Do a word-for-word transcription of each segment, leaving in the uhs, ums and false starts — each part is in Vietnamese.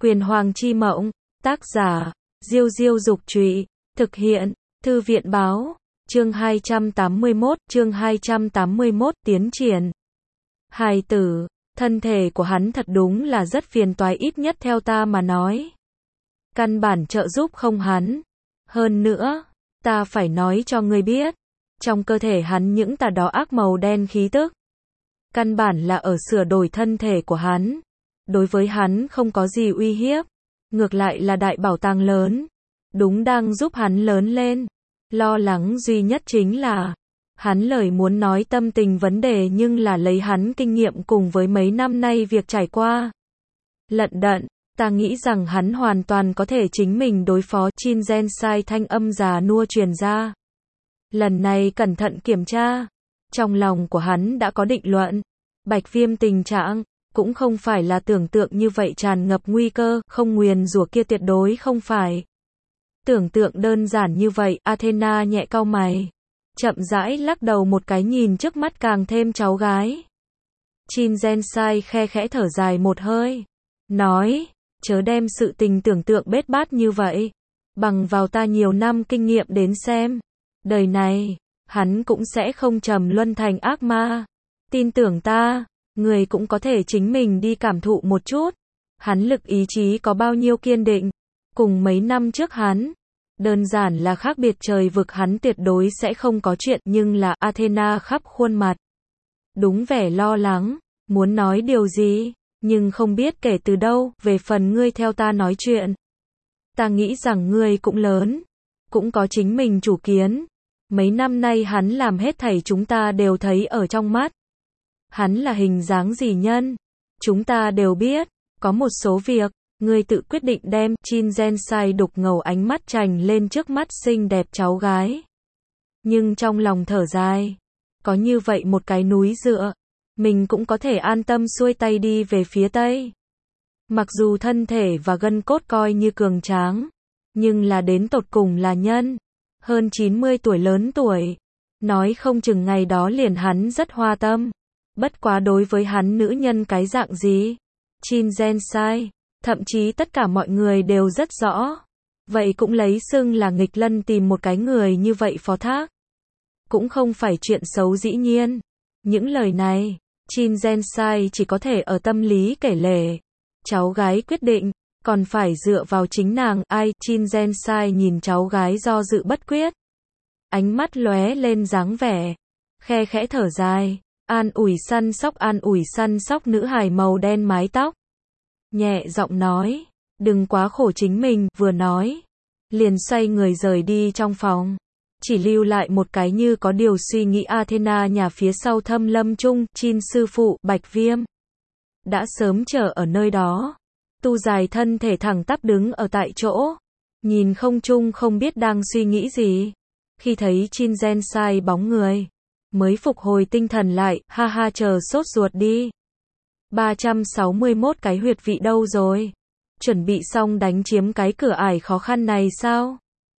Quyền Hoàng chi mộng, tác giả, Diêu Diêu Dục Trụy, thực hiện, Thư viện Báo, chương hai trăm tám mươi mốt, chương hai trăm tám mươi mốt, tiến triển. Hài tử, thân thể của hắn thật đúng là rất phiền toái, ít nhất theo ta mà nói. Căn bản trợ giúp không hắn. Hơn nữa, ta phải nói cho ngươi biết, trong cơ thể hắn những tà đó ác màu đen khí tức, căn bản là ở sửa đổi thân thể của hắn. Đối với hắn không có gì uy hiếp, ngược lại là đại bảo tàng lớn, đúng đang giúp hắn lớn lên. Lo lắng duy nhất chính là, hắn lời muốn nói tâm tình vấn đề nhưng là lấy hắn kinh nghiệm cùng với mấy năm nay việc trải qua. Lận đận, ta nghĩ rằng hắn hoàn toàn có thể chính mình đối phó. Chin Gen Sai thanh âm già nua truyền ra. Lần này cẩn thận kiểm tra, trong lòng của hắn đã có định luận. Bạch Viêm tình trạng cũng không phải là tưởng tượng như vậy tràn ngập nguy cơ, không nguyền rủa kia tuyệt đối không phải. Tưởng tượng đơn giản như vậy. Athena nhẹ cau mày, chậm rãi lắc đầu một cái nhìn trước mắt càng thêm cháu gái. Chin Gen Sai khe khẽ thở dài một hơi, nói, chớ đem sự tình tưởng tượng bết bát như vậy. Bằng vào ta nhiều năm kinh nghiệm đến xem, đời này, hắn cũng sẽ không trầm luân thành ác ma. Tin tưởng ta, người cũng có thể chính mình đi cảm thụ một chút. Hắn lực ý chí có bao nhiêu kiên định, cùng mấy năm trước hắn, đơn giản là khác biệt trời vực. Hắn tuyệt đối sẽ không có chuyện, nhưng là Athena khắp khuôn mặt đúng vẻ lo lắng, muốn nói điều gì, nhưng không biết kể từ đâu. Về phần ngươi theo ta nói chuyện, ta nghĩ rằng ngươi cũng lớn, cũng có chính mình chủ kiến. Mấy năm nay hắn làm hết thảy chúng ta đều thấy ở trong mắt. Hắn là hình dáng gì nhân, chúng ta đều biết. Có một số việc, ngươi tự quyết định đem. Chin Gen Sai đục ngầu ánh mắt trành lên trước mắt xinh đẹp cháu gái. Nhưng trong lòng thở dài, có như vậy một cái núi dựa, mình cũng có thể an tâm xuôi tay đi về phía Tây. Mặc dù thân thể và gân cốt coi như cường tráng, nhưng là đến tột cùng là nhân. Hơn chín mươi tuổi lớn tuổi, nói không chừng ngày đó liền hắn rất hoa tâm. Bất quá đối với hắn nữ nhân cái dạng gì, Chin Gen Sai, thậm chí tất cả mọi người đều rất rõ. Vậy cũng lấy xưng là nghịch lân tìm một cái người như vậy phó thác, cũng không phải chuyện xấu dĩ nhiên. Những lời này, Chin Gen Sai chỉ có thể ở tâm lý kể lể. Cháu gái quyết định, còn phải dựa vào chính nàng. Ai? Chin Gen Sai nhìn cháu gái do dự bất quyết, ánh mắt lóe lên dáng vẻ, khe khẽ thở dài, an ủi săn sóc an ủi săn sóc nữ hài màu đen mái tóc. Nhẹ giọng nói, đừng quá khổ chính mình. Vừa nói, liền xoay người rời đi trong phòng, chỉ lưu lại một cái như có điều suy nghĩ Athena nhà phía sau Thâm Lâm Trung. Chin sư phụ, Bạch Viêm đã sớm chờ ở nơi đó, tu dài thân thể thẳng tắp đứng ở tại chỗ, nhìn không trung không biết đang suy nghĩ gì. Khi thấy Chin Gen Sai bóng người, mới phục hồi tinh thần lại. Ha ha, chờ sốt ruột đi. ba trăm sáu mươi mốt cái huyệt vị đâu rồi? Chuẩn bị xong đánh chiếm cái cửa ải khó khăn này sao?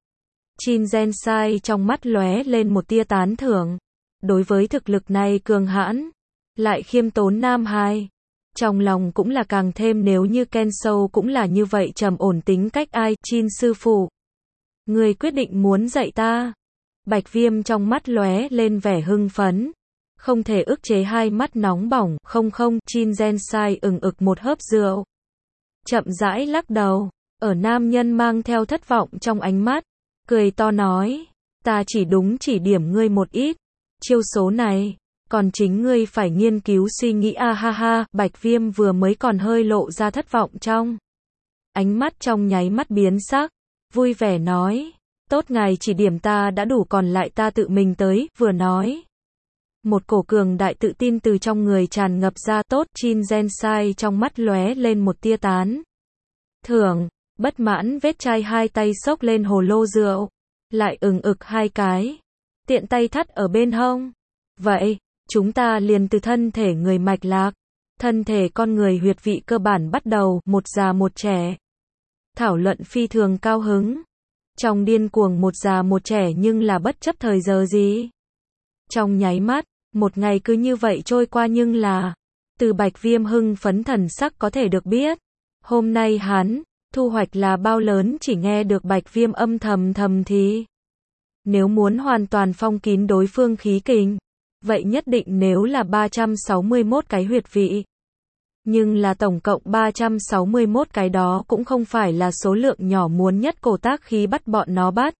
Chin Gen Sai trong mắt lóe lên một tia tán thưởng. Đối với thực lực này cường hãn, lại khiêm tốn nam hài, trong lòng cũng là càng thêm. Nếu như Ken Sâu cũng là như vậy trầm ổn tính cách. Ai? Chin sư phụ, người quyết định muốn dạy ta? Bạch Viêm trong mắt lóe lên vẻ hưng phấn, không thể ức chế hai mắt nóng bỏng. Không không. Chin Gen Sai ừng ực một hớp rượu, chậm rãi lắc đầu, ở nam nhân mang theo thất vọng trong ánh mắt, cười to nói, ta chỉ đúng chỉ điểm ngươi một ít, chiêu số này, còn chính ngươi phải nghiên cứu suy nghĩ. A ha ha. Bạch Viêm vừa mới còn hơi lộ ra thất vọng trong ánh mắt, trong nháy mắt biến sắc, vui vẻ nói, tốt, ngài chỉ điểm ta đã đủ, còn lại ta tự mình tới. Vừa nói, một cổ cường đại tự tin từ trong người tràn ngập ra. Tốt. Chin Gen Sai trong mắt lóe lên một tia tán thưởng, bất mãn vết chai hai tay xốc lên hồ lô rượu, lại ừng ực hai cái, tiện tay thắt ở bên hông. Vậy, chúng ta liền từ thân thể người mạch lạc, thân thể con người huyệt vị cơ bản bắt đầu. Một già một trẻ, thảo luận phi thường cao hứng, trong điên cuồng một già một trẻ, nhưng là bất chấp thời giờ gì. Trong nháy mắt, một ngày cứ như vậy trôi qua. Nhưng là, từ Bạch Viêm hưng phấn thần sắc có thể được biết, Hôm nay hắn, thu hoạch là bao lớn chỉ nghe được Bạch Viêm âm thầm thầm thì. Nếu muốn hoàn toàn phong kín đối phương khí kình, vậy nhất định nếu là ba trăm sáu mươi mốt cái huyệt vị. Nhưng là tổng cộng ba trăm sáu mươi mốt cái đó cũng không phải là số lượng nhỏ muốn nhất cổ tác khí bắt bọn nó bắt.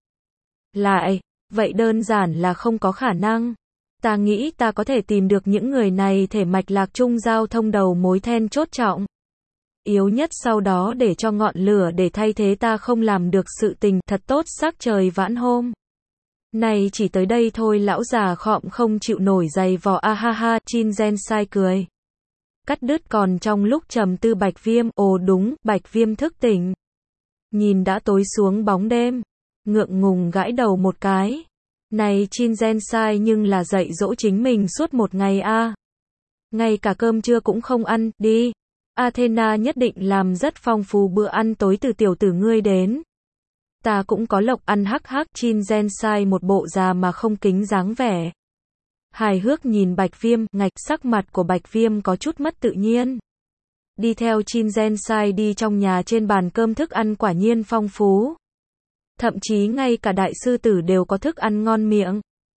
Lại, vậy đơn giản là không có khả năng. Ta nghĩ ta có thể tìm được những người này thể mạch lạc trung giao thông đầu mối then chốt trọng. Yếu nhất sau đó để cho ngọn lửa để thay thế ta không làm được sự tình thật tốt sắc trời vãn hôm. Này chỉ tới đây thôi lão già khọm không chịu nổi giày vò a ha ha, Chin Gen sai cười. Cắt đứt còn trong lúc trầm tư Bạch Viêm, ồ đúng, Bạch Viêm thức tỉnh. Nhìn đã tối xuống bóng đêm, ngượng ngùng gãi đầu một cái. Này Chin Gen sai nhưng là dạy dỗ chính mình suốt một ngày a. À. Ngay cả cơm trưa cũng không ăn, đi. Athena nhất định làm rất phong phú bữa ăn tối từ tiểu tử ngươi đến. Ta cũng có lộc ăn hắc hắc, Chin Gen sai một bộ già mà không kính dáng vẻ. Hài hước nhìn Bạch Viêm, ngạch sắc mặt của Bạch Viêm có chút mất tự nhiên. Đi theo Chin Gen sai đi trong nhà trên bàn cơm thức ăn quả nhiên phong phú. Thậm chí ngay cả đại sư tử đều có thức ăn ngon miệng.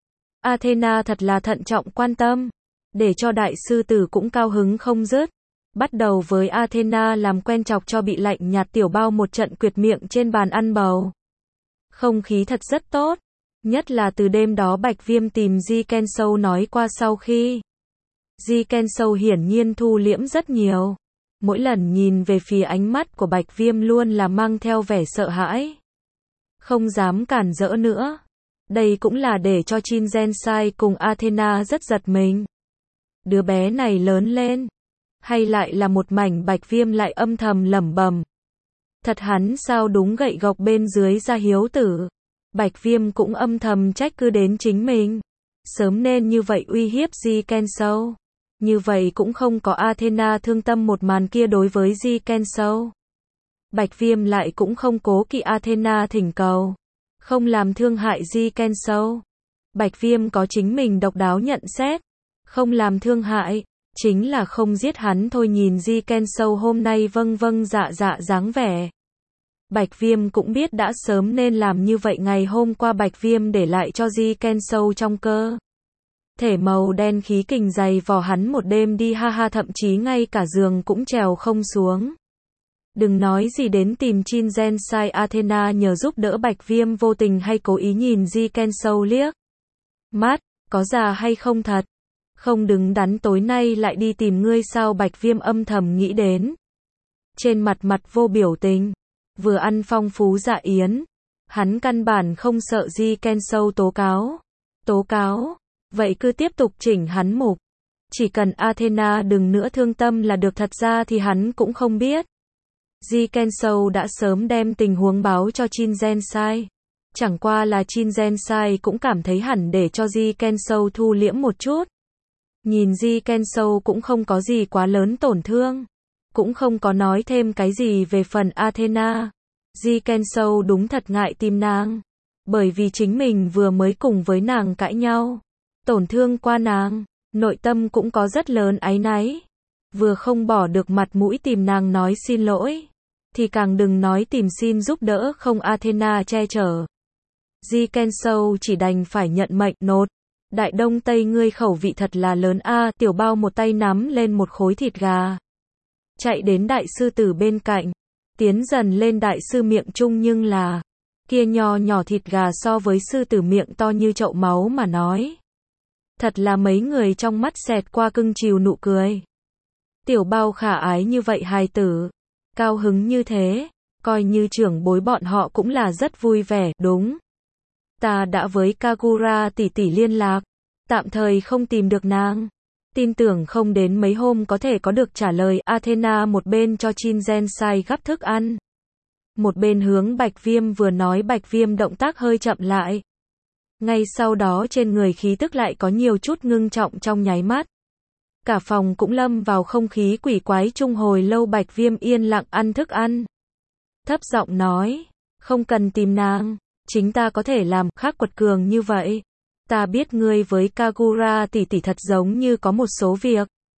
Athena thật là thận trọng quan tâm, để cho đại sư tử cũng cao hứng không dứt. Bắt đầu với Athena làm quen chọc cho bị lạnh nhạt tiểu bao một trận quyệt miệng trên bàn ăn bầu. Không khí thật rất tốt. Nhất là từ đêm đó Bạch Viêm tìm Ji Kensou nói qua sau khi. Ji Kensou hiển nhiên thu liễm rất nhiều. Mỗi lần nhìn về phía ánh mắt của Bạch Viêm luôn là mang theo vẻ sợ hãi. Không dám cản rỡ nữa. Đây cũng là để cho Chin Gen sai cùng Athena rất giật mình. Đứa bé này lớn lên. Hay lại là một mảnh Bạch Viêm lại âm thầm lẩm bẩm. Thật hắn sao đúng gậy gộc bên dưới ra hiếu tử. Bạch Viêm cũng âm thầm trách cứ đến chính mình. Sớm nên như vậy uy hiếp Ji Kensou. Như vậy cũng không có Athena thương tâm một màn kia đối với Ji Kensou. Bạch Viêm lại cũng không cố kỵ Athena thỉnh cầu. Không làm thương hại Ji Kensou. Bạch Viêm có chính mình độc đáo nhận xét. Không làm thương hại. Chính là không giết hắn thôi. Nhìn Ji Kensou hôm nay vâng vâng dạ dạ dáng vẻ. Bạch Viêm cũng biết đã sớm nên làm như vậy. Ngày hôm qua Bạch Viêm để lại cho Ji Kensou trong cơ thể màu đen khí kình dày vò hắn một đêm đi ha ha, thậm chí ngay cả giường cũng trèo không xuống. Đừng nói gì đến tìm Chin Gen sai. Athena nhờ giúp đỡ Bạch Viêm vô tình hay cố ý nhìn Ji Kensou liếc mắt, có già hay không thật. Không đứng đắn tối nay lại đi tìm ngươi sao? Bạch Viêm âm thầm nghĩ đến. Trên mặt mặt vô biểu tình. Vừa ăn phong phú dạ yến. Hắn căn bản không sợ Ji Kensou tố cáo. Tố cáo. Vậy cứ tiếp tục chỉnh hắn mục. Chỉ cần Athena đừng nữa thương tâm là được. Thật ra thì hắn cũng không biết. Ji Kensou đã sớm đem tình huống báo cho Chin Gen sai. Chẳng qua là Chin Gen sai cũng cảm thấy hẳn để cho Ji Kensou thu liễm một chút. Nhìn Ji Kensou cũng không có gì quá lớn tổn thương. Cũng không có nói thêm cái gì về phần Athena. Ji Kensou đúng thật ngại tìm nàng. Bởi vì chính mình vừa mới cùng với nàng cãi nhau. Tổn thương qua nàng. Nội tâm cũng có rất lớn áy náy. Vừa không bỏ được mặt mũi tìm nàng nói xin lỗi. Thì càng đừng nói tìm xin giúp đỡ không Athena che chở. Ji Kensou chỉ đành phải nhận mệnh nốt. Đại Đông Tây ngươi khẩu vị thật là lớn a. À, tiểu bao một tay nắm lên một khối thịt gà. Chạy đến đại sư tử bên cạnh. Tiến dần lên đại sư miệng chung nhưng là. Kia nho nhỏ thịt gà so với sư tử miệng to như chậu máu mà nói. Thật là mấy người trong mắt xẹt qua cưng chiều nụ cười. Tiểu bao khả ái như vậy hài tử. Cao hứng như thế. Coi như trưởng bối bọn họ cũng là rất vui vẻ, đúng. Ta đã với Kagura tỷ tỷ liên lạc. Tạm thời không tìm được nàng. Tin tưởng không đến mấy hôm có thể có được trả lời. Athena một bên cho Chin Gen sai gắp thức ăn. Một bên hướng Bạch Viêm vừa nói. Bạch Viêm động tác hơi chậm lại. Ngay sau đó trên người khí tức lại có nhiều chút ngưng trọng trong nháy mắt. Cả phòng cũng lâm vào không khí quỷ quái chung hồi lâu. Bạch Viêm yên lặng ăn thức ăn. Thấp giọng nói. Không cần tìm nàng. Chính ta có thể làm, khác quật cường như vậy. Ta biết ngươi với Kagura tỷ tỷ thật giống như có một số việc.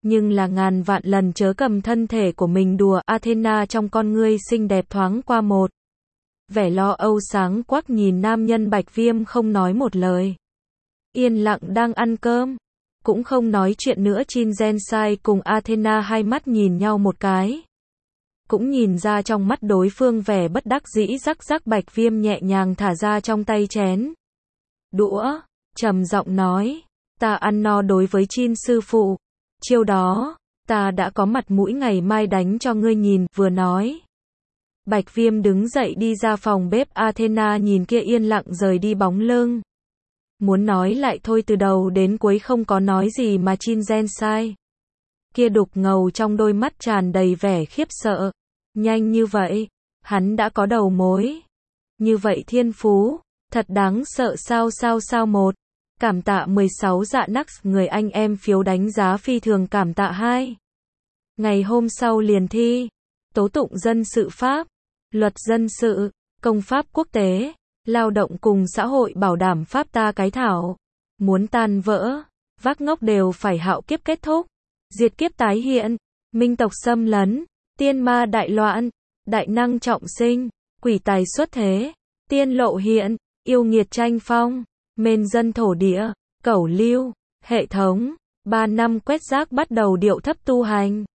Nhưng là ngàn vạn lần chớ cầm thân thể của mình đùa. Athena trong con ngươi xinh đẹp thoáng qua một vẻ lo âu sáng quắc nhìn nam nhân Bạch Viêm không nói một lời. Yên lặng đang ăn cơm. Cũng không nói chuyện nữa. Jin Gensai cùng Athena hai mắt nhìn nhau một cái. Cũng nhìn ra trong mắt đối phương vẻ bất đắc dĩ. Rắc rắc Bạch Viêm nhẹ nhàng thả ra trong tay chén đũa, trầm giọng nói, ta ăn no đối với Jin sư phụ. Chiêu đó, ta đã có mặt mũi ngày mai đánh cho ngươi nhìn. Vừa nói, Bạch Viêm đứng dậy đi ra phòng bếp. Athena nhìn kia yên lặng rời đi bóng lưng. Muốn nói lại thôi, từ đầu đến cuối không có nói gì mà Jin Gensai kia đục ngầu trong đôi mắt tràn đầy vẻ khiếp sợ. Nhanh như vậy, hắn đã có đầu mối. Như vậy thiên phú, thật đáng sợ sao sao sao một. Cảm tạ mười sáu dạ Nux người anh em phiếu đánh giá phi thường cảm tạ hai. Ngày hôm sau liền thi, tố tụng dân sự pháp, luật dân sự, công pháp quốc tế, lao động cùng xã hội bảo đảm pháp ta cái thảo. Muốn tan vỡ, vác ngốc đều phải hạo kiếp kết thúc. Diệt kiếp tái hiện, minh tộc xâm lấn, tiên ma đại loạn, đại năng trọng sinh, quỷ tài xuất thế, tiên lộ hiện, yêu nghiệt tranh phong, mền dân thổ địa, cẩu lưu, hệ thống, ba năm quét rác bắt đầu điệu thấp tu hành.